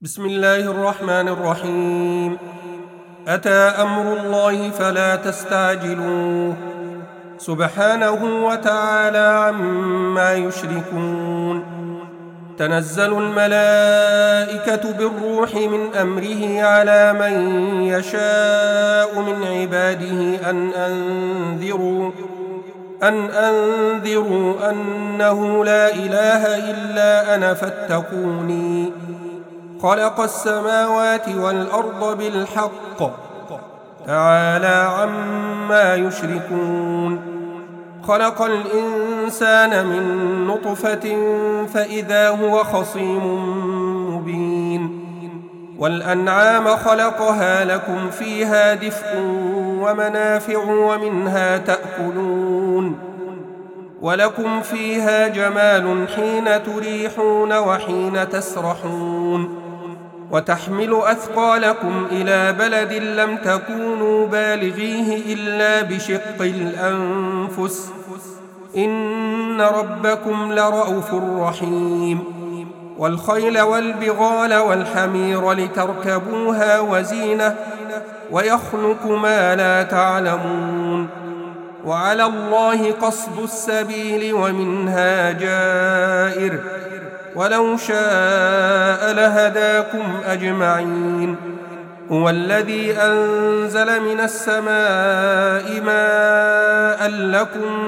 بسم الله الرحمن الرحيم. أتى أمر الله فلا تستعجلوه سبحانه وتعالى عما يشركون. تنزل الملائكة بالروح من أمره على من يشاء من عباده أن أنذروا أنه لا إله إلا أنا فاتقوني. خلق السماوات والأرض بالحق تعالى عما يشركون. خلق الإنسان من نطفة فإذا هو خصيم مبين. والأنعام خلقها لكم فيها دفء ومنافع ومنها تأكلون ولكم فيها جمال حين تريحون وحين تسرحون وتحمل أثقالكم إلى بلد لم تكونوا بالغيه إلا بشق الأنفس إن ربكم لرءوف رحيم. والخيل والبغال والحمير لتركبوها وزينة ويخلق ما لا تعلمون. وعلى الله قصد السبيل ومنها جائر ولو شاء لهداكم أجمعين. هو الذي أنزل من السماء ماء لكم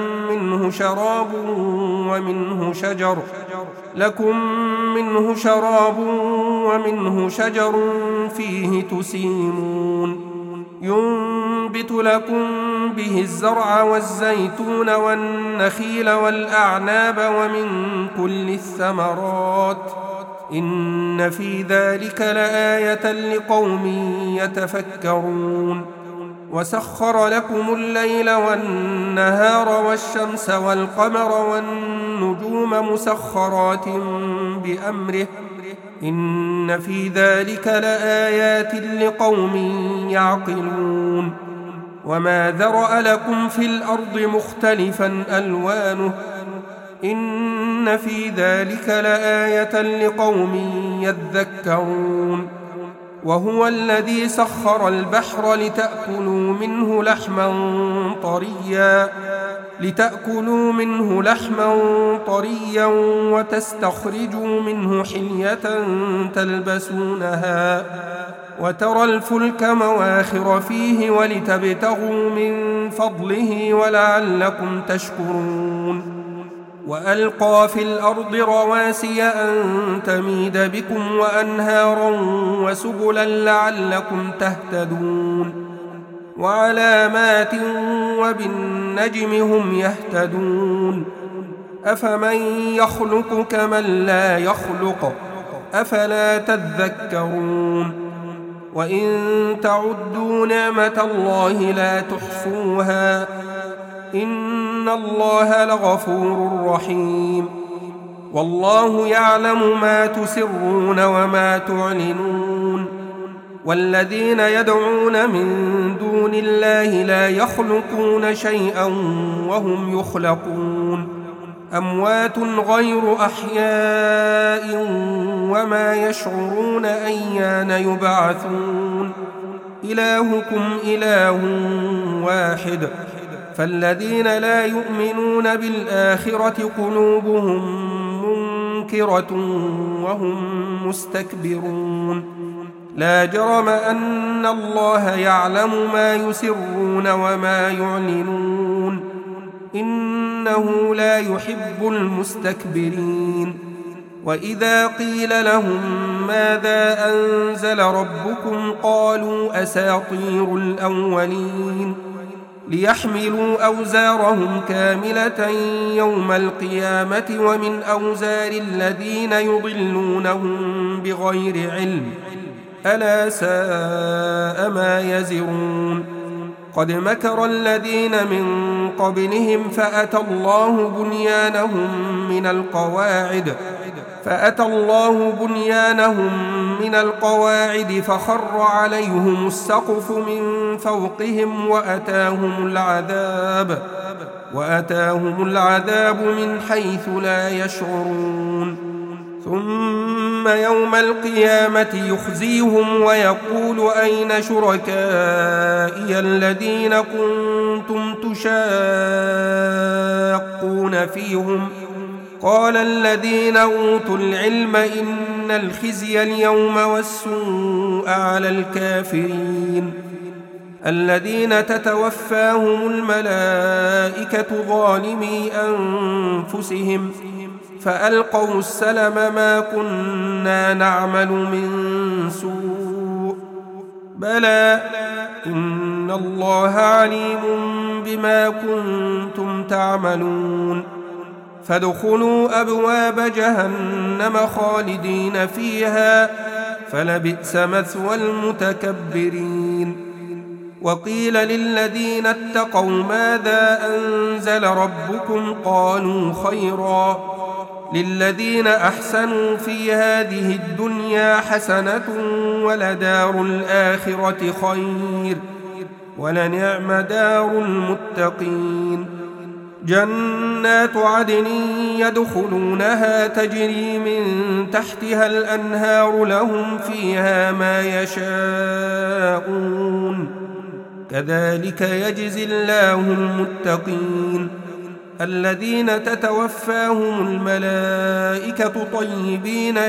منه شراب ومنه شجر فيه تسيمون. ينبت لكم به الزرع والزيتون والنخيل والأعناب ومن كل الثمرات إن في ذلك لآية لقوم يتفكرون. وسخر لكم الليل والنهار والشمس والقمر والنجوم مسخرات بأمره إن في ذلك لآيات لقوم يعقلون. وما ذرأ لكم في الأرض مختلفا ألوانه إن في ذلك لآية لقوم يذكرون. وهو الذي سخر البحر لتأكلوا منه لحما طريا وتستخرجوا منه حلية تلبسونها وترى الفلك مواخر فيه ولتبتغوا من فضله ولعلكم تشكرون. وألقى في الأرض رواسي أن تميد بكم وأنهارا وسبلا لعلكم تهتدون. وعلامات وبالنجم هم يهتدون. أفمن يخلق كمن لا يخلق أفلا تذكرون. وإن تعدوا نعمة الله لا تحصوها إن الله لغفور رحيم. والله يعلم ما تسرون وما تعلنون. والذين يدعون من دون الله لا يخلقون شيئا وهم يخلقون أموات غير أحياء وما يشعرون أيان يبعثون. إلهكم إله واحد فالذين لا يؤمنون بالآخرة قلوبهم منكرة وهم مستكبرون. لا جرم أن الله يعلم ما يسرون وما يعلنون إنه لا يحب المستكبرين. وإذا قيل لهم ماذا أنزل ربكم قالوا أساطير الأولين ليحملوا أوزارهم كاملة يوم القيامة ومن أوزار الذين يضلونهم بغير علم ألا ساء ما يزرون. قد مكر الذين من قبلهم فأتى الله بنيانهم من القواعد فخر عليهم السقف من فوقهم وأتاهم العذاب من حيث لا يشعرون. ثم يوم القيامة يخزيهم ويقول أين شركائي الذين كنتم تشاقون فيهم قال الذين أوتوا العلم إن الخزي اليوم والسوء على الكافرين الذين تتوفاهم الملائكة ظالمي أنفسهم فألقوا السلم ما كنا نعمل من سوء بلى إن الله عليم بما كنتم تعملون فادخلوا أبواب جهنم خالدين فيها فلبئس مثوى المتكبرين وقيل للذين اتقوا ماذا أنزل ربكم قالوا خيرا للذين أحسنوا في هذه الدنيا حسنة ولدار الآخرة خير ولنعم دار المتقين جنات عدن يدخلونها تجري من تحتها الأنهار لهم فيها ما يشاءون كذلك يجزي الله المتقين الذين تتوفاهم الملائكة طيبين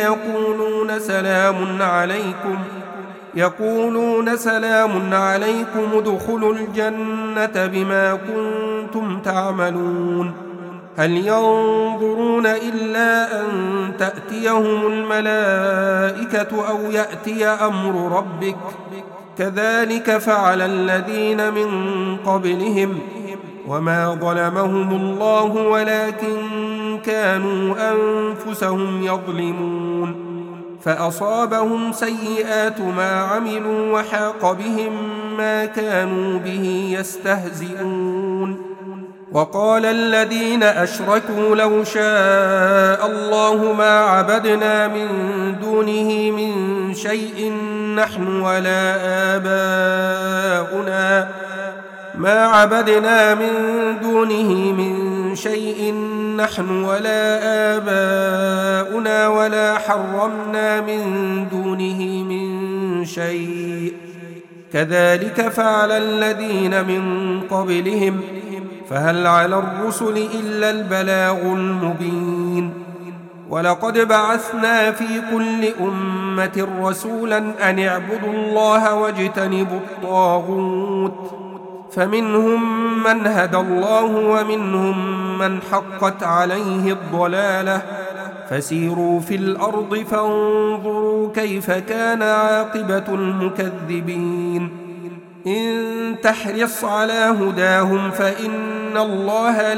يقولون سلام عليكم ادخلوا الجنة بما كنتم تعملون هل ينظرون إلا أن تأتيهم الملائكة أو يأتي أمر ربك كذلك فعل الذين من قبلهم وما ظلمهم الله ولكن كانوا أنفسهم يظلمون فأصابهم سيئات ما عملوا وحاق بهم ما كانوا به يستهزئون وقال الذين أشركوا لو شاء الله ما عبدنا من دونه من شيء نحن ولا آباؤنا ولا حرمنا من دونه من شيء كذلك فعل الذين من قبلهم فهل على الرسل إلا البلاغ المبين ولقد بعثنا في كل أمة رسولا أن اعبدوا الله واجتنبوا الطاغوت فمنهم من هدى الله ومنهم من حقت عليه الضلالة فسيروا في الأرض فانظروا كيف كان عاقبة المكذبين إن تحرص على هداهم فإن الله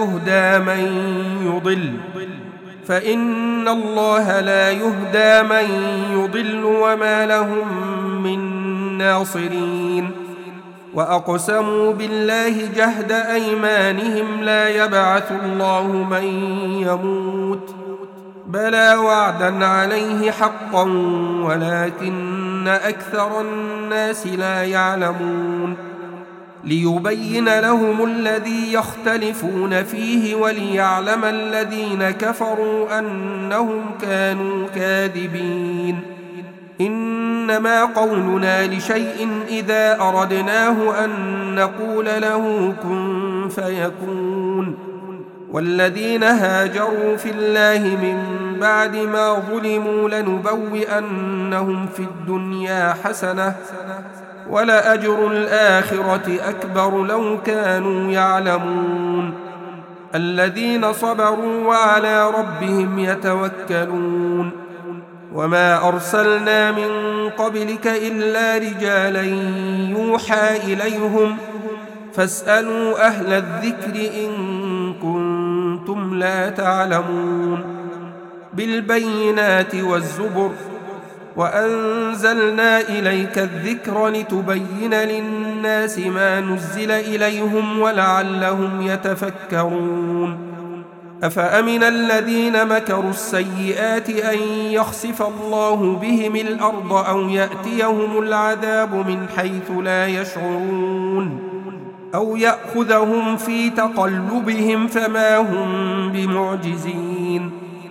لا يهدى من يضل وما لهم من ناصرين وأقسموا بالله جهد أيمانهم لا يبعث الله من يموت بلى وعدا عليه حقا ولكن أكثر الناس لا يعلمون ليبين لهم الذي يختلفون فيه وليعلم الذين كفروا أنهم كانوا كاذبين إنما قولنا لشيء إذا أردناه أن نقول له كن فيكون والذين هاجروا في الله من بعد ما ظلموا لنبوئنهم في الدنيا حسنة ولأجر الآخرة أكبر لو كانوا يعلمون الذين صبروا وعلى ربهم يتوكلون وما أرسلنا من قبلك إلا رجالا يوحى إليهم فاسألوا أهل الذكر إن كنتم لا تعلمون بالبينات والزبر وأنزلنا إليك الذكر لتبين للناس ما نزل إليهم ولعلهم يتفكرون أفأمن الذين مكروا السيئات أن يخسف الله بهم الأرض أو يأتيهم العذاب من حيث لا يشعرون أو يأخذهم في تقلبهم فما هم بمعجزين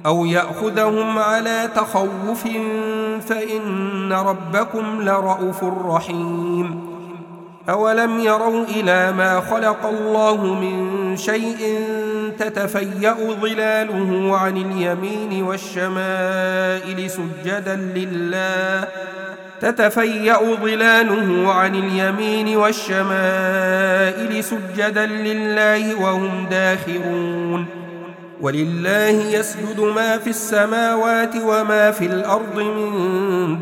أو يأخذهم على تخوف فإن ربكم لرءوف رحيم. أولم يروا إلى ما خلق الله من شيء تتفيأ ظلاله عن اليمين والشمائل سجدا لله وهم داخرون. ولله يسجد ما في السماوات وما في الأرض من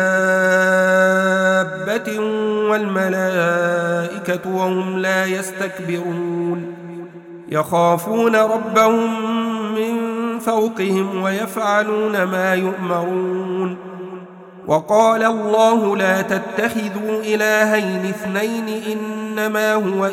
دابة والملائكة وهم لا يستكبرون يخافون ربهم من فوقهم ويفعلون ما يؤمرون. وقال الله لا تتخذوا إلهين اثنين إنما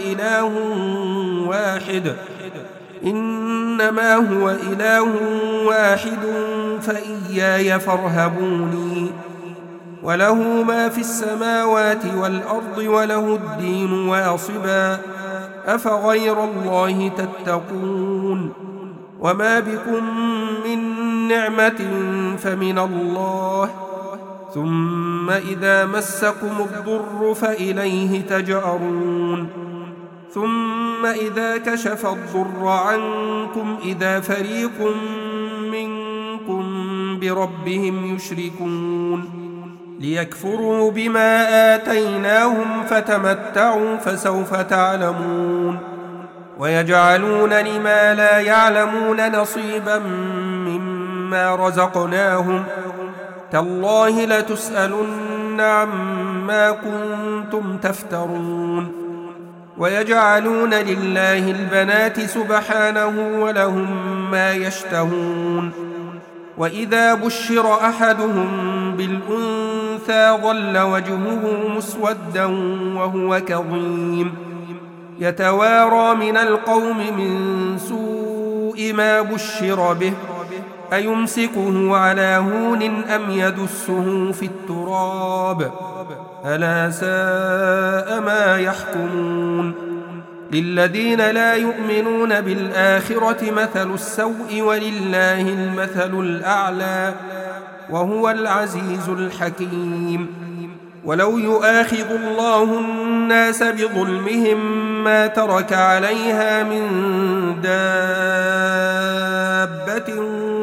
هو إله واحد فإياي فارهبوني. وله ما في السماوات والأرض وله الدين واصبا أفغير الله تتقون. وما بكم من نعمة فمن الله ثم إذا مسكم الضر فإليه تجأرون. ثم إذا كشف الضر عنكم إذا فريق منكم بربهم يشركون ليكفروا بما آتيناهم فتمتعوا فسوف تعلمون. ويجعلون لما لا يعلمون نصيبا مما رزقناهم تالله لتسألن عما كنتم تفترون. ويجعلون لله البنات سبحانه ولهم ما يشتهون. وإذا بشر أحدهم بالأنثى ظل وجهه مسودا وهو كظيم يتوارى من القوم من سوء ما بشر به أيمسكه على هون أم يدسه في التراب ألا ساء ما يحكمون. للذين لا يؤمنون بالآخرة مثل السوء ولله المثل الأعلى وهو العزيز الحكيم. ولو يؤاخذ الله الناس بظلمهم ما ترك عليها من دابة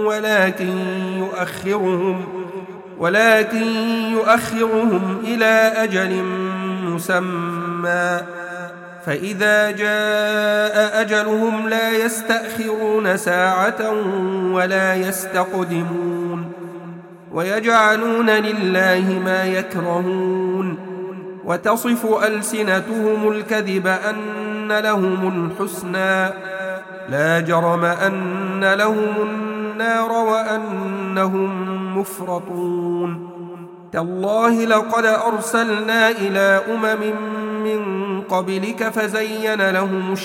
ولكن يؤخرهم إلى أجل مسمى فإذا جاء أجلهم لا يستأخرون ساعة ولا يستقدمون. ويجعلون لله ما يكرهون وتصف ألسنتهم الكذب أن لهم الحسنى لا جرم أن لهم النار وأنهم مفرطون. تالله لقد أرسلنا إلى من قبلك فزين لهم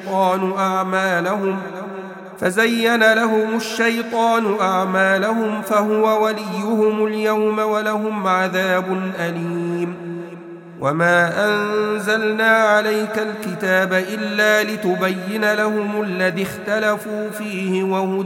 الشيطان أعمالهم فهو وليهم اليوم ولهم عذاب أليم. وما أنزلنا عليك الكتاب إلا لتبين لهم الذي اختلفوا فيه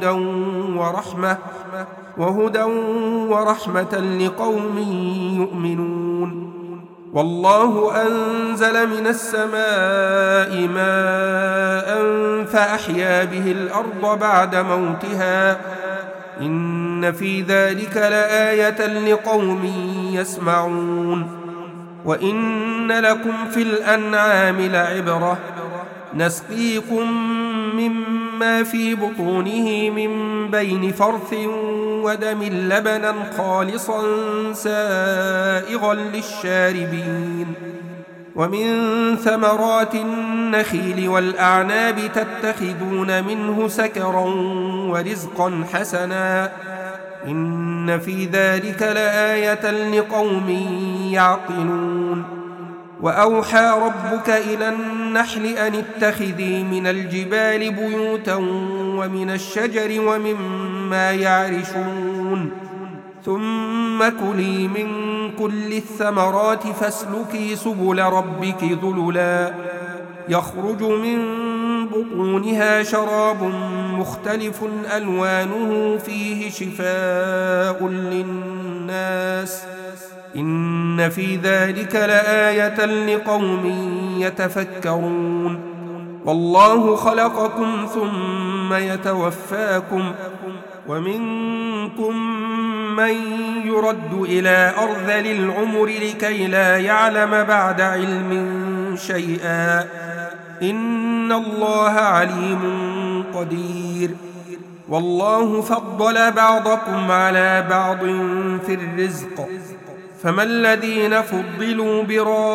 وهدى ورحمة لقوم يؤمنون. والله أنزل من السماء ماء فأحيا به الأرض بعد موتها إن في ذلك لآية لقوم يسمعون. وإن لكم في الأنعام لعبرة نسقيكم مما في بطونه من بين فرث ودم لبنا خالصا سائغا للشاربين. ومن ثمرات النخيل والأعناب تتخذون منه سكرا ورزقا حسنا إن في ذلك لآية لقوم يعقلون. وأوحى ربك إلى النحل أن اتخذي من الجبال بيوتا ومن الشجر ومما يعرشون ثم كلي من كل الثمرات فاسلكي سبل ربك ذللا يخرج من بطونها شراب مختلف ألوانه فيه شفاء للناس إن في ذلك لآية لقوم يتفكرون والله خلقكم ثم يتوفاكم ومنكم من يرد إلى أرذل العمر لكي لا يعلم بعد علم شيئا إن الله عليم قدير والله فضل بعضكم على بعض في الرزق فما الذين فضلوا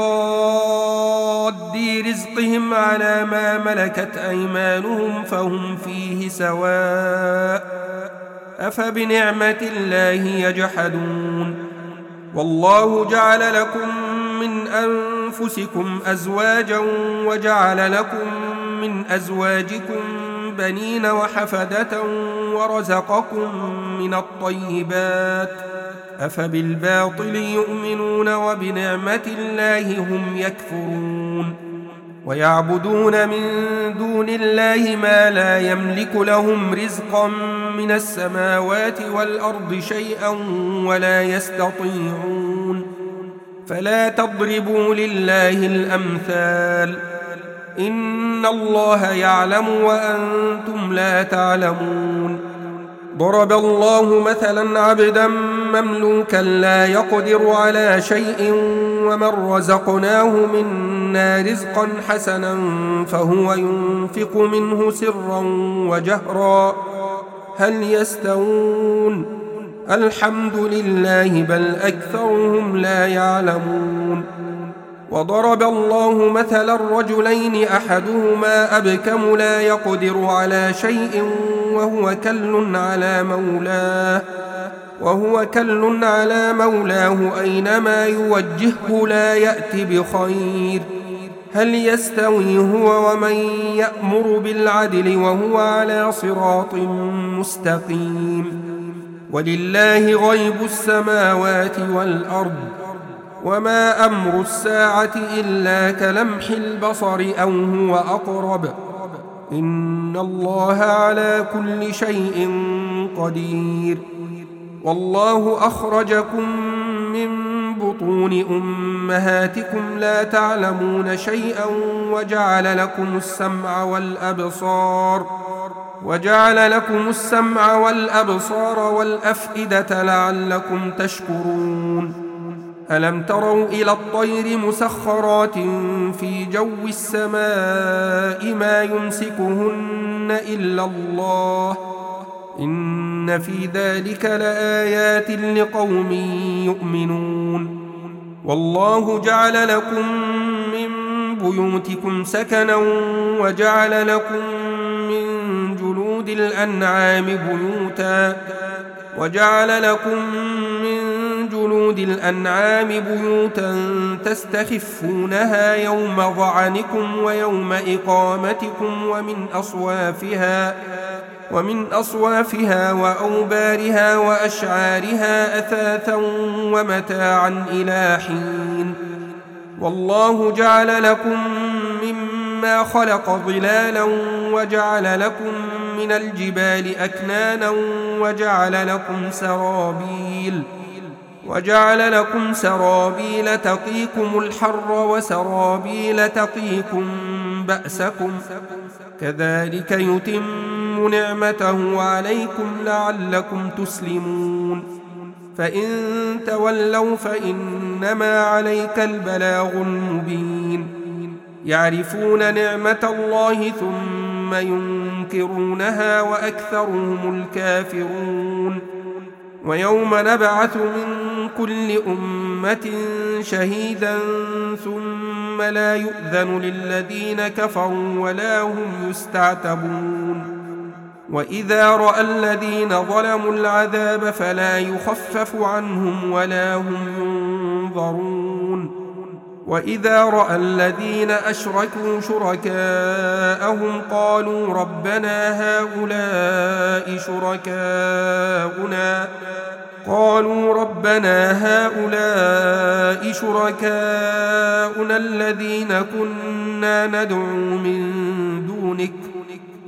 براد رزقهم على ما ملكت أيمانهم فهم فيه سواء أفبنعمة الله يجحدون والله جعل لكم من أنفسكم أزواجا وجعل لكم من أزواجكم بنين وحفدة ورزقكم من الطيبات أفبالباطل يؤمنون وبنعمة الله هم يكفرون ويعبدون من دون الله ما لا يملك لهم رزقا من السماوات والأرض شيئا ولا يستطيعون فلا تضربوا لله الأمثال إن الله يعلم وأنتم لا تعلمون ضرب الله مثلا عبدا مملوكا لا يقدر على شيء ومن رزقناه منا رزقا حسنا فهو ينفق منه سرا وجهرا هل يستوون الحمد لله بل أكثرهم لا يعلمون وضرب الله مثلا رجلين أحدهما أبكم لا يقدر على شيء وهو كل على مولاه أينما يوجهه لا يأتي بخير هل يستوي هو ومن يأمر بالعدل وهو على صراط مستقيم ولله غيب السماوات والأرض وما أمر الساعة إلا كلمح البصر أو هو أقرب إن الله على كل شيء قدير والله أخرجكم من بطون أمهاتكم لا تعلمون شيئا وجعل لكم السمع والأبصار والأفئدة لعلكم تشكرون ألم تروا إلى الطير مسخرات في جو السماء ما يمسكهن إلا الله إن في ذلك لآيات لقوم يؤمنون والله جعل لكم من بيوتكم سكنا وجعل لكم من جلود الأنعام بيوتا تستخفونها يوم ظعنكم ويوم إقامتكم ومن أصوافها وأوبارها وأشعارها أثاثا ومتاعا إلى حين والله جعل لكم مما خلق ظلالا وجعل لكم من الجبال أكنانا وجعل لكم سرابيل تقيكم الحر وسرابيل تقيكم بأسكم كذلك يتم نعمته عليكم لعلكم تسلمون فإن تولوا فإنما عليك البلاغ المبين يعرفون نعمة الله ثم ينكرونها وأكثرهم الكافرون ويوم نبعث من كل أمة شهيدا ثم لا يؤذن للذين كفروا ولا هم يستعتبون وإذا رأى الذين ظلموا العذاب فلا يخفف عنهم ولا هم ينظرون وإذا رأى الذين أشركوا شركاءهم قالوا ربنا هؤلاء شركاؤنا الذين كنا ندعو من دونك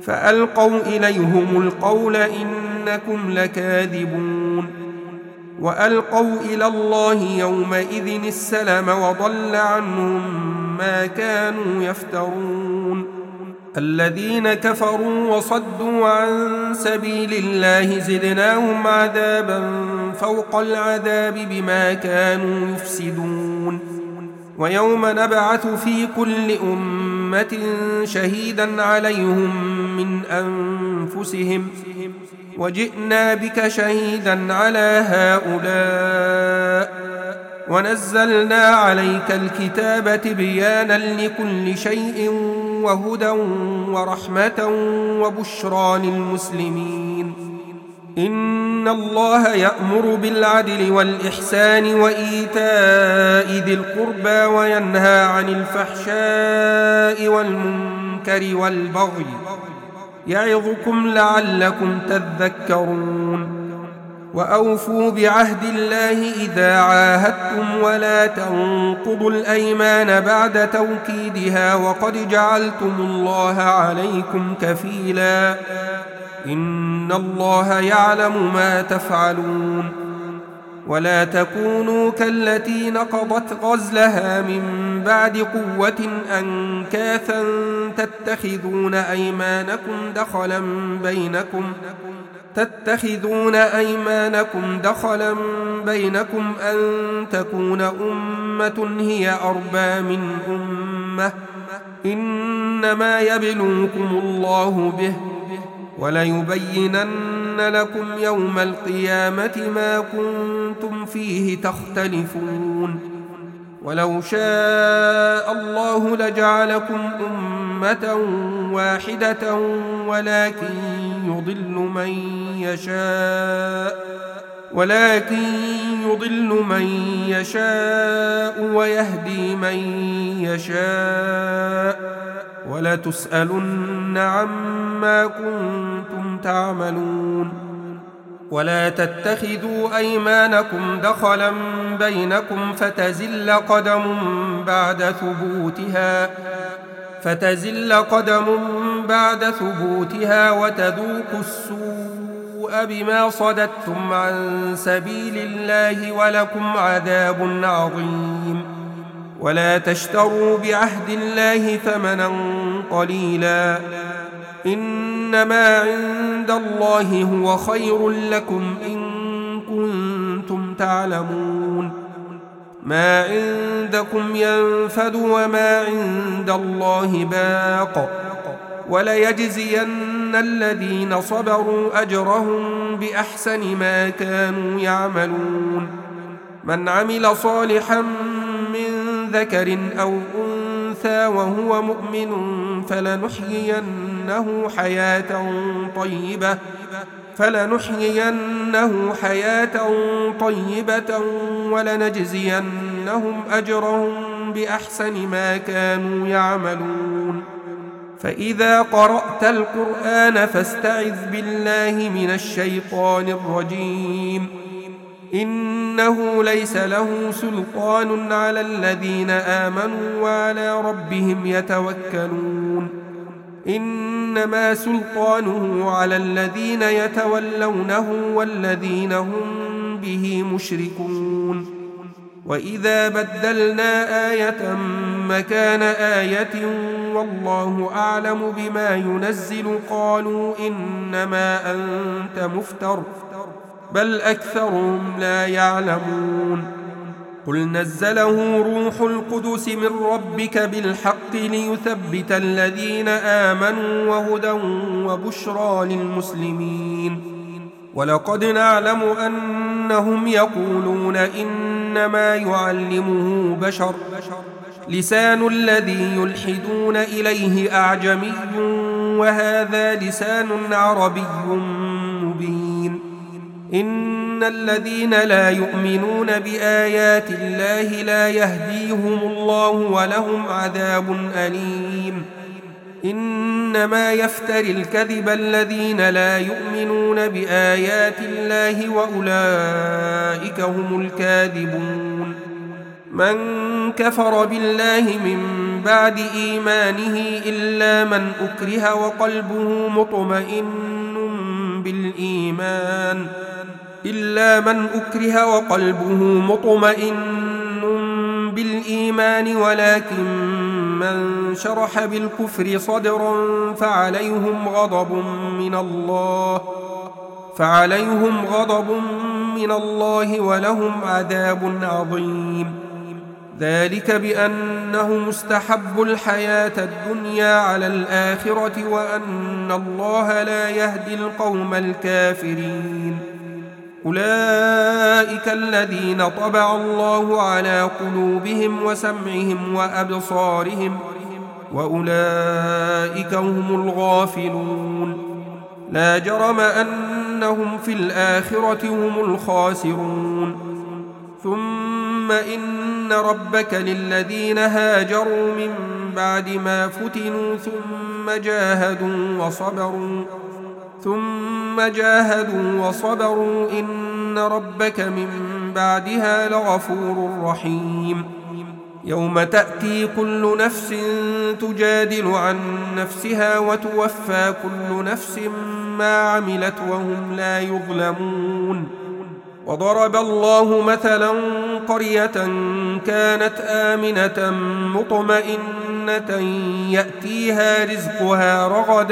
فألقوا إليهم القول إنكم لكاذبون وألقوا إلى الله يومئذ السلم وضل عنهم ما كانوا يفترون الذين كفروا وصدوا عن سبيل الله زدناهم عذابا فوق العذاب بما كانوا يفسدون ويوم نبعث في كل أمة شهيدا عليهم من أنفسهم وجئنا بك شهيدا على هؤلاء ونزلنا عليك الكتاب تبيانا لكل شيء وهدى ورحمة وبشرى للمسلمين إن الله يأمر بالعدل والإحسان وإيتاء ذي القربى وينهى عن الفحشاء والمنكر والبغي يعظكم لعلكم تذكرون وأوفوا بعهد الله إذا عاهدتم ولا تنقضوا الأيمان بعد توكيدها وقد جعلتم الله عليكم كفيلا إن الله يعلم ما تفعلون ولا تكونوا كالتي نقضت غزلها من بعد قوة أنكاثا تتخذون أيمانكم دخلا بينكم أن تكون أمة هي أربى من أمة إنما يبلوكم الله به وليبينن لكم يوم القيامة ما كنتم فيه تختلفون ولو شاء الله لجعلكم أمة واحدة ولكن يضل من يشاء ويهدي من يشاء ولتسألن عما كنتم تعملون ولا تتخذوا أيمانكم دخلا بينكم فتزل قدم بعد ثبوتها وتذوقوا السوء بما صددتم عن سبيل الله ولكم عذاب عظيم ولا تشتروا بعهد الله ثمنا قليلا إنما عند الله هو خير لكم إن كنتم تعلمون ما عندكم ينفد وما عند الله باق وليجزين الذين صبروا أجرهم بأحسن ما كانوا يعملون من عمل صالحا من ذكر أو أنثى وهو مؤمن فلنحيينه حياة طيبة ولنجزينهم أجرهم بأحسن ما كانوا يعملون فإذا قرأت القرآن فاستعذ بالله من الشيطان الرجيم إنه ليس له سلطان على الذين آمنوا وعلى ربهم يتوكلون إنما سلطانه على الذين يتولونه والذين هم به مشركون وإذا بدلنا آية مكان آية والله أعلم بما ينزل قالوا إنما أنت مفتر بل أكثرهم لا يعلمون قل نزله روح القدس من ربك بالحق ليثبت الذين آمنوا وهدى وبشرى للمسلمين ولقد نعلم أنهم يقولون إنما يعلمه بشر لسان الذي يلحدون إليه أعجمي وهذا لسان عربي مبين إن الذين لا يؤمنون بآيات الله لا يهديهم الله ولهم عذاب أليم إنما يفتري الكذب الذين لا يؤمنون بآيات الله وأولئك هم الكاذبون من كفر بالله من بعد إيمانه إلا من أكره وقلبه مطمئن بالإيمان ولكن من شرح بالكفر صدرا فعليهم غضب من الله ولهم عذاب عظيم. ذلك بأنهم استحبوا الحياة الدنيا على الآخرة وأن الله لا يهدي القوم الكافرين. أولئك الذين طبع الله على قلوبهم وسمعهم وأبصارهم وأولئك هم الغافلون. لا جرم أنهم في الآخرة هم الخاسرون. ثم إن ربك للذين هاجروا من بعد ما فتنوا ثم جاهدوا وصبروا إن ربك من بعدها لغفور رحيم. يوم تأتي كل نفس تجادل عن نفسها وتوفى كل نفس ما عملت وهم لا يظلمون. وضرب الله مثلا قرية كانت آمنة مطمئنة يأتيها رزقها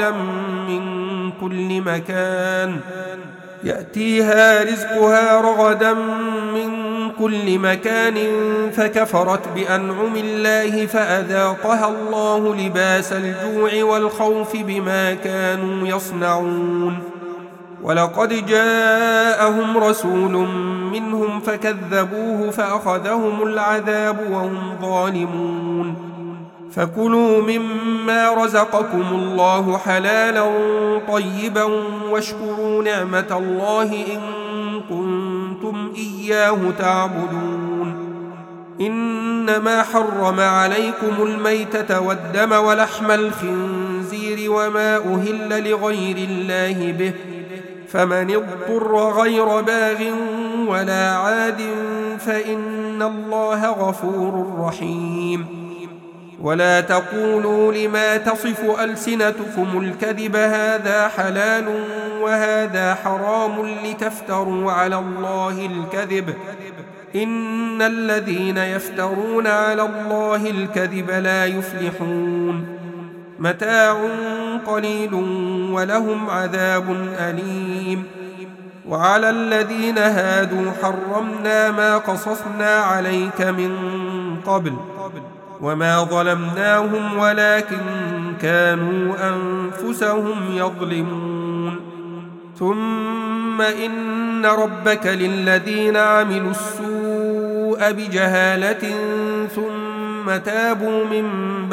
رغدا من كل مكان فكفرت بأنعم الله فأذاقها الله لباس الجوع والخوف بما كانوا يصنعون. ولقد جاءهم رسول منهم فكذبوه فأخذهم العذاب وهم ظالمون. فكلوا مما رزقكم الله حلالا طيبا واشكروا نعمة الله إن كنتم إياه تعبدون. إنما حرم عليكم الميتة والدم ولحم الخنزير وما أهل لغير الله به فمن اضطر غير باغ ولا عاد فإن الله غفور رحيم. ولا تقولوا لما تصف ألسنتكم الكذب هذا حلال وهذا حرام لتفتروا على الله الكذب إن الذين يفترون على الله الكذب لا يفلحون. متاع قليل ولهم عذاب أليم. وعلى الذين هادوا حرمنا ما قصصنا عليك من قبل وما ظلمناهم ولكن كانوا أنفسهم يظلمون. ثم إن ربك للذين عملوا السوء بجهالة ثم تابوا من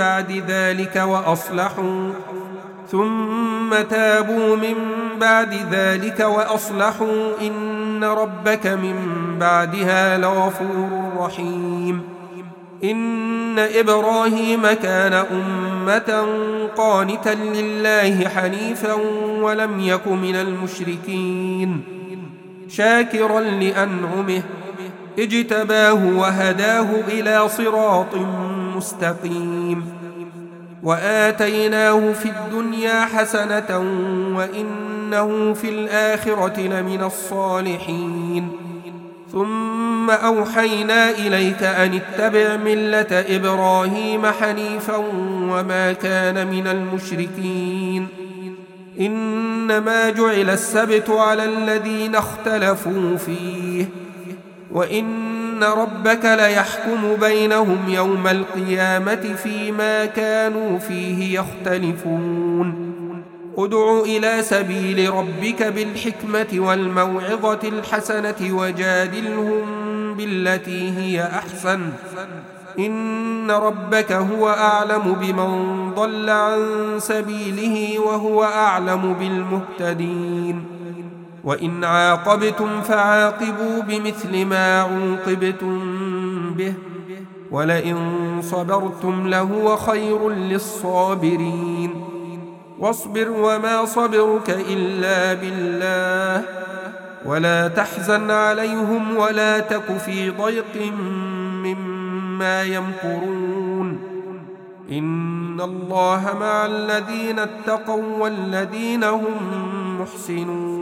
بعد ذلك وأصلحوا إن ربك من بعدها لغفور رحيم. إن إبراهيم كان أمة قانتا لله حنيفا ولم يك من المشركين شاكرا لأنعمه اجتباه وهداه إلى صراط مستقيم. وآتيناه في الدنيا حسنة وإنه في الآخرة لمن الصالحين. ثم أوحينا إليك أن اتبع ملة إبراهيم حنيفا وما كان من المشركين. إنما جعل السبت على الذين اختلفوا فيه وإن ربك ليحكم بينهم يوم القيامة فيما كانوا فيه يختلفون. ادع إلى سبيل ربك بالحكمة والموعظة الحسنة وجادلهم بالتي هي أحسن إن ربك هو أعلم بمن ضل عن سبيله وهو أعلم بالمهتدين. وإن عاقبتم فعاقبوا بمثل ما عوقبتم به ولئن صبرتم لهو خير للصابرين. واصبر وما صبرك إلا بالله ولا تحزن عليهم ولا تك في ضيق ما يمكرون إن الله مع الذين اتقوا والذين هم محسنون